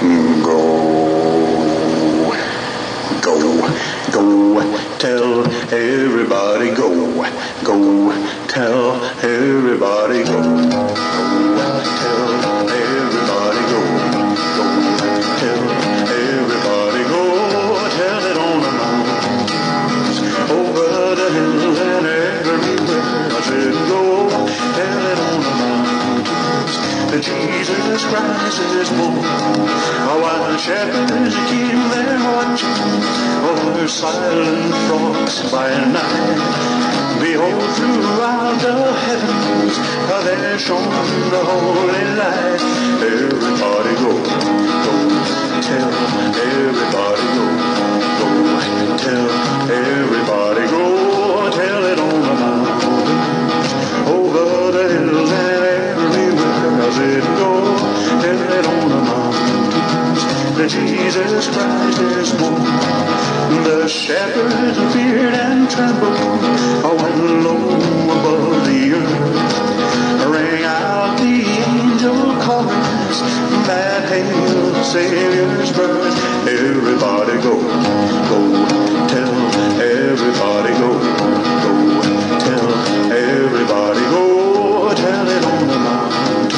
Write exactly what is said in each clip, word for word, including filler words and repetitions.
Go, go, tell everybody go, go, tell everybody go, go, tell everybody go, go, tell everybody go, tell it on the mountains, over the hills and everywhere. I said go, tell it on the mountains, that Jesus Christ is born. While shepherds keep their watches over silent flocks by night, behold, throughout the heavens there shone the holy light. Everybody go, go, tell everybody go, go, tell everybody go, tell it on the mountains, over the hills and everywhere. I said go, tell it on the mountains, that Jesus Christ is born. The shepherds feared and trembled when low above the earth rang out the angel chorus that hailed the Savior's birth. Everybody go, go, tell everybody go, go, tell everybody go, tell it on the mountains,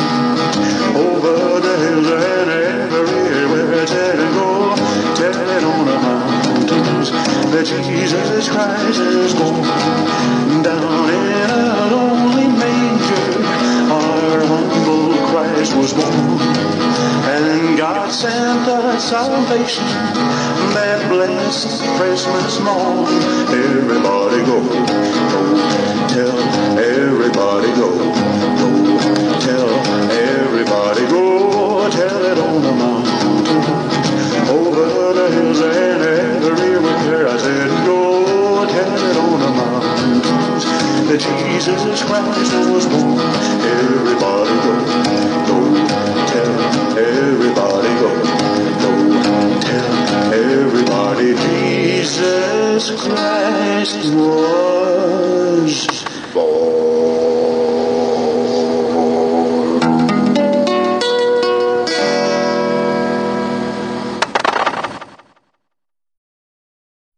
over the hills and everywhere. Tell it go, tell it on the mountains, that Jesus Christ is born. Down in a lonely manger our humble Christ was born, and God sent us salvation that blessed Christmas morn. Everybody go, go, tell everybody go, go, tell everybody go, tell it on the mountains, over the hills and everywhere. I said go, tell it on the mountains, that Jesus Christ was born. Everybody go, go, tell everybody.